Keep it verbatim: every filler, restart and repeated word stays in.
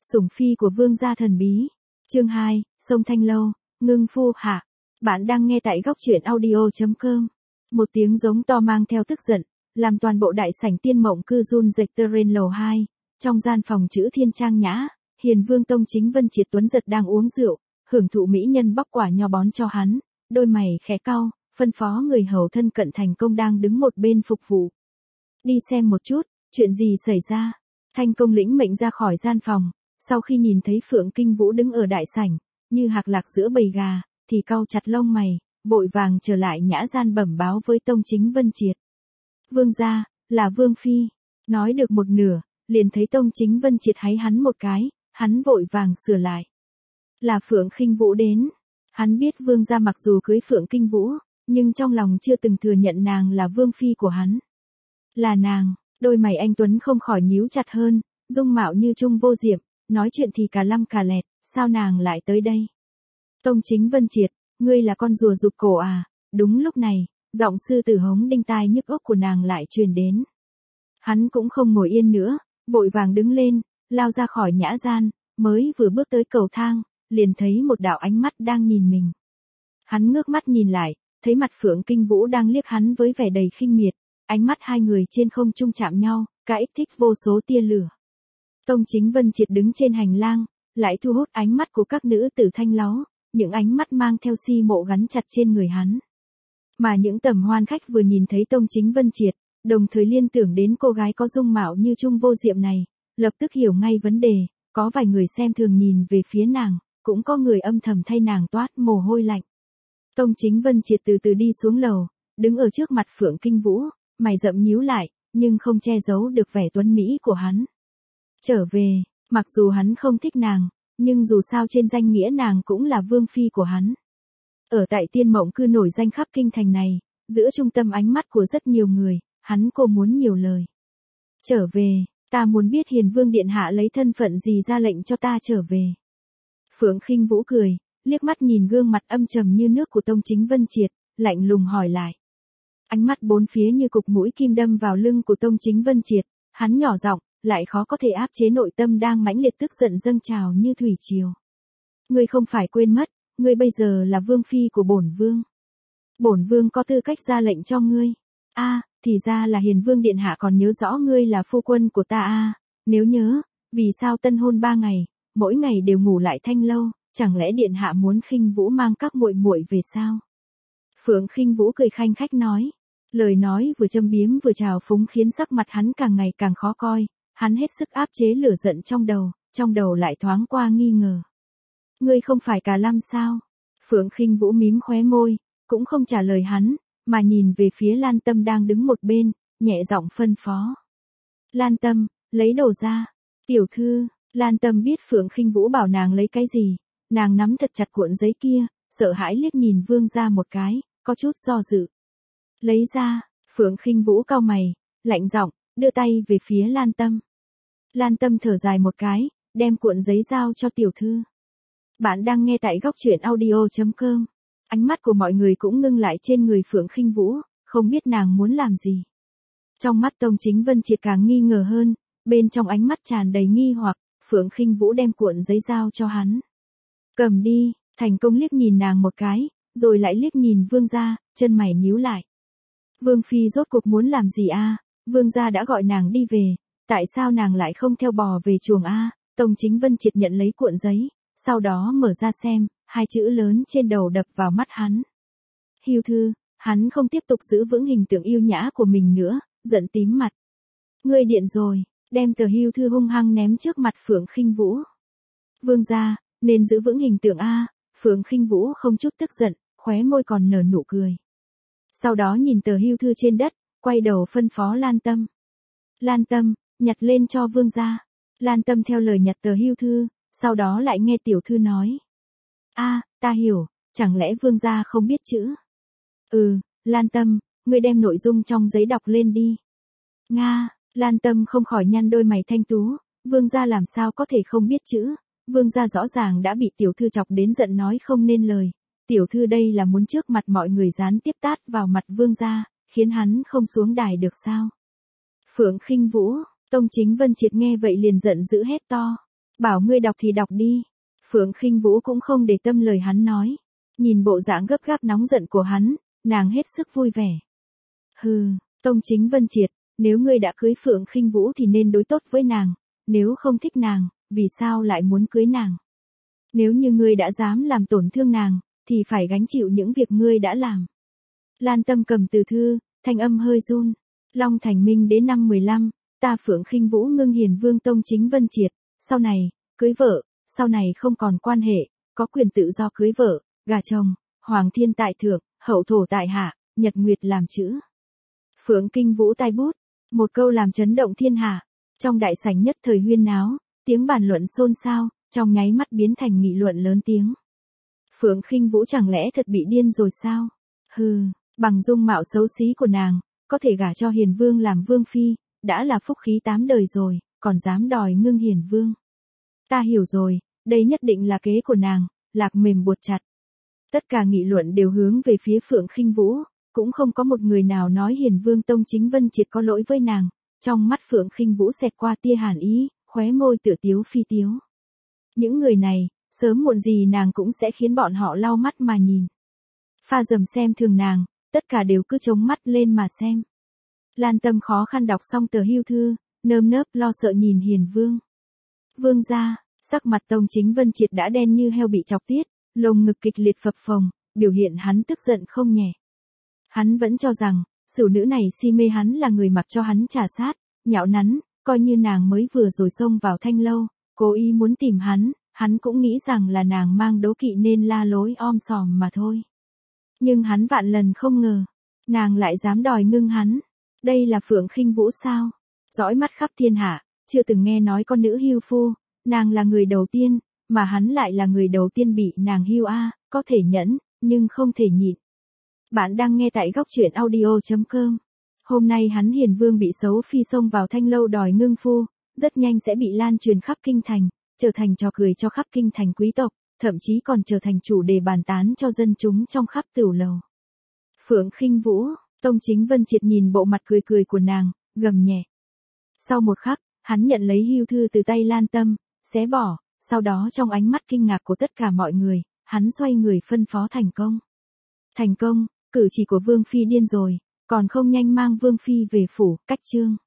Sủng phi của vương gia thần bí. Chương hai, sông Thanh Lâu, ngưng phu hạ. Bạn đang nghe tại góc truyện audio.com. Một tiếng giống to mang theo tức giận, làm toàn bộ đại sảnh Tiên Mộng Cư run rẩy. Terrain lầu hai, trong gian phòng chữ thiên trang nhã, Hiền Vương Tông Chính Vân Triệt Tuấn Giật đang uống rượu, hưởng thụ mỹ nhân bóc quả nho bón cho hắn, đôi mày khẽ cau, phân phó người hầu thân cận thành công đang đứng một bên phục vụ. Đi xem một chút, chuyện gì xảy ra? Thanh công lĩnh mệnh ra khỏi gian phòng, sau khi nhìn thấy Phượng Kinh Vũ đứng ở đại sảnh, như hạc lạc giữa bầy gà, thì cau chặt lông mày, vội vàng trở lại nhã gian bẩm báo với Tông Chính Vân Triệt. Vương gia, là Vương Phi. Nói được một nửa, liền thấy Tông Chính Vân Triệt háy hắn một cái, hắn vội vàng sửa lại. Là Phượng Kinh Vũ đến. Hắn biết Vương gia mặc dù cưới Phượng Kinh Vũ, nhưng trong lòng chưa từng thừa nhận nàng là Vương Phi của hắn. Là nàng, đôi mày anh Tuấn không khỏi nhíu chặt hơn, dung mạo như trung vô diệm, nói chuyện thì cả lăm cả lẹt, sao nàng lại tới đây? Tông Chính Vân Triệt, ngươi là con rùa rụt cổ à? Đúng lúc này, giọng sư tử hống đinh tai nhức óc của nàng lại truyền đến. Hắn cũng không ngồi yên nữa, vội vàng đứng lên, lao ra khỏi nhã gian, mới vừa bước tới cầu thang, liền thấy một đạo ánh mắt đang nhìn mình. Hắn ngước mắt nhìn lại, thấy mặt Phượng Kinh Vũ đang liếc hắn với vẻ đầy khinh miệt, ánh mắt hai người trên không trung chạm nhau, cả ích thích vô số tia lửa. Tông Chính Vân Triệt đứng trên hành lang, lại thu hút ánh mắt của các nữ tử thanh láu, những ánh mắt mang theo si mộ gắn chặt trên người hắn. Mà những tầm hoan khách vừa nhìn thấy Tông Chính Vân Triệt, đồng thời liên tưởng đến cô gái có dung mạo như trung vô diệm này, lập tức hiểu ngay vấn đề, có vài người xem thường nhìn về phía nàng, cũng có người âm thầm thay nàng toát mồ hôi lạnh. Tông Chính Vân Triệt từ từ đi xuống lầu, đứng ở trước mặt Phượng Kinh Vũ, mày rậm nhíu lại, nhưng không che giấu được vẻ tuấn mỹ của hắn. Trở về, mặc dù hắn không thích nàng, nhưng dù sao trên danh nghĩa nàng cũng là Vương Phi của hắn. Ở tại Tiên Mộng Cư nổi danh khắp kinh thành này, giữa trung tâm ánh mắt của rất nhiều người, hắn cô muốn nhiều lời. Trở về, ta muốn biết Hiền Vương Điện Hạ lấy thân phận gì ra lệnh cho ta trở về. Phượng Kinh Vũ cười, liếc mắt nhìn gương mặt âm trầm như nước của Tông Chính Vân Triệt, lạnh lùng hỏi lại. Ánh mắt bốn phía như cục mũi kim đâm vào lưng của Tông Chính Vân Triệt, hắn nhỏ giọng, lại khó có thể áp chế nội tâm đang mãnh liệt tức giận dâng trào như thủy triều. Ngươi không phải quên mất, ngươi bây giờ là Vương Phi của bổn Vương. Bổn Vương có tư cách ra lệnh cho ngươi. A, à, thì ra là Hiền Vương Điện Hạ còn nhớ rõ ngươi là phu quân của ta a. À, nếu nhớ, vì sao tân hôn ba ngày, mỗi ngày đều ngủ lại Thanh Lâu, chẳng lẽ Điện Hạ muốn Khinh Vũ mang các muội muội về sao? Phượng Khinh Vũ cười khanh khách nói, lời nói vừa châm biếm vừa trào phúng khiến sắc mặt hắn càng ngày càng khó coi, hắn hết sức áp chế lửa giận trong đầu, trong đầu lại thoáng qua nghi ngờ. Ngươi không phải Cà Lam sao? Phượng Khinh Vũ mím khóe môi, cũng không trả lời hắn, mà nhìn về phía Lan Tâm đang đứng một bên, nhẹ giọng phân phó. Lan Tâm, lấy đồ ra. Tiểu thư, Lan Tâm biết Phượng Khinh Vũ bảo nàng lấy cái gì, nàng nắm thật chặt cuộn giấy kia, sợ hãi liếc nhìn Vương gia một cái, có chút do dự. Lấy ra, Phượng Khinh Vũ cau mày, lạnh giọng, đưa tay về phía Lan Tâm. Lan Tâm thở dài một cái, đem cuộn giấy giao cho tiểu thư. Bạn đang nghe tại góc truyện audio.com. Ánh mắt của mọi người cũng ngưng lại trên người Phượng Khinh Vũ, không biết nàng muốn làm gì. Trong mắt Tông Chính Vân Triệt càng nghi ngờ hơn, bên trong ánh mắt tràn đầy nghi hoặc, Phượng Khinh Vũ đem cuộn giấy giao cho hắn. Cầm đi, thành công liếc nhìn nàng một cái, rồi lại liếc nhìn Vương gia, chân mày nhíu lại. Vương Phi rốt cuộc muốn làm gì a? À? Vương gia đã gọi nàng đi về, tại sao nàng lại không theo bò về chuồng a? À? Tông Chính Vân Triệt nhận lấy cuộn giấy, sau đó mở ra xem, hai chữ lớn trên đầu đập vào mắt hắn. Hưu thư, hắn không tiếp tục giữ vững hình tượng yêu nhã của mình nữa, giận tím mặt. Ngươi điện rồi, đem tờ hưu thư hung hăng ném trước mặt Phượng Khinh Vũ. Vương gia, nên giữ vững hình tượng a. Phượng Khinh Vũ không chút tức giận, khóe môi còn nở nụ cười. Sau đó nhìn tờ hưu thư trên đất, quay đầu phân phó Lan Tâm. Lan Tâm, nhặt lên cho Vương gia. Lan Tâm theo lời nhặt tờ hưu thư, sau đó lại nghe tiểu thư nói. A, à, ta hiểu, chẳng lẽ Vương gia không biết chữ? Ừ, Lan Tâm, ngươi đem nội dung trong giấy đọc lên đi. Nga, Lan Tâm không khỏi nhăn đôi mày thanh tú, Vương gia làm sao có thể không biết chữ? Vương gia rõ ràng đã bị tiểu thư chọc đến giận nói không nên lời. Tiểu thư đây là muốn trước mặt mọi người gián tiếp tát vào mặt Vương gia, khiến hắn không xuống đài được sao? Phượng Khinh Vũ, Tông Chính Vân Triệt nghe vậy liền giận dữ hét to. Bảo ngươi đọc thì đọc đi. Phượng Khinh Vũ cũng không để tâm lời hắn nói. Nhìn bộ dạng gấp gáp nóng giận của hắn, nàng hết sức vui vẻ. Hừ, Tông Chính Vân Triệt, nếu ngươi đã cưới Phượng Khinh Vũ thì nên đối tốt với nàng, nếu không thích nàng, vì sao lại muốn cưới nàng? Nếu như ngươi đã dám làm tổn thương nàng, thì phải gánh chịu những việc ngươi đã làm. Lan Tâm cầm từ thư, thanh âm hơi run. Long Thành Minh đến năm mười lăm, ta Phượng Khinh Vũ ngưng hiền vương Tông Chính Vân Triệt, sau này, cưới vợ, sau này không còn quan hệ, có quyền tự do cưới vợ, gả chồng, hoàng thiên tại thượng, hậu thổ tại hạ, nhật nguyệt làm chữ. Phượng Kinh Vũ tay bút, một câu làm chấn động thiên hạ. Trong đại sảnh nhất thời huyên náo, tiếng bàn luận xôn xao, trong nháy mắt biến thành nghị luận lớn tiếng. Phượng Khinh Vũ chẳng lẽ thật bị điên rồi sao? Hừ, bằng dung mạo xấu xí của nàng, có thể gả cho hiền vương làm vương phi, đã là phúc khí tám đời rồi, còn dám đòi ngưng hiền vương. Ta hiểu rồi, đây nhất định là kế của nàng, lạc mềm buộc chặt. Tất cả nghị luận đều hướng về phía Phượng Khinh Vũ, cũng không có một người nào nói hiền vương Tông Chính Vân Triệt có lỗi với nàng. Trong mắt Phượng Khinh Vũ xẹt qua tia hàn ý, khóe môi tựa tiếu phi tiếu. Những người này, sớm muộn gì nàng cũng sẽ khiến bọn họ lau mắt mà nhìn. Pha dầm xem thường nàng, tất cả đều cứ chống mắt lên mà xem. Lan Tâm khó khăn đọc xong tờ hưu thư, nơm nớp lo sợ nhìn hiền vương. Vương gia, sắc mặt Tông Chính Vân Triệt đã đen như heo bị chọc tiết, lồng ngực kịch liệt phập phồng, biểu hiện hắn tức giận không nhẹ. Hắn vẫn cho rằng, sửu nữ này si mê hắn là người mặc cho hắn trà sát, nhạo nắn, coi như nàng mới vừa rồi xông vào thanh lâu, cố ý muốn tìm hắn, hắn cũng nghĩ rằng là nàng mang đố kỵ nên la lối om sòm mà thôi. Nhưng hắn vạn lần không ngờ, nàng lại dám đòi ngưng hắn. Đây là Phượng Khinh Vũ sao? Dõi mắt khắp thiên hạ, chưa từng nghe nói con nữ hưu phu, nàng là người đầu tiên, mà hắn lại là người đầu tiên bị nàng hưu a, có thể nhẫn, nhưng không thể nhịn. Bạn đang nghe tại góc truyện audio chấm com. Hôm nay hắn hiền vương bị xấu phi xông vào thanh lâu đòi ngưng phu, rất nhanh sẽ bị lan truyền khắp kinh thành, trở thành trò cười cho khắp kinh thành quý tộc, thậm chí còn trở thành chủ đề bàn tán cho dân chúng trong khắp tửu lầu. Phượng Khinh Vũ, Tông Chính Vân Triệt nhìn bộ mặt cười cười của nàng, gầm nhẹ. Sau một khắc, hắn nhận lấy hưu thư từ tay Lan Tâm, xé bỏ, sau đó trong ánh mắt kinh ngạc của tất cả mọi người, hắn xoay người phân phó Thành Công. Thành Công, cử chỉ của Vương Phi điên rồi, còn không nhanh mang Vương Phi về phủ, cách trương.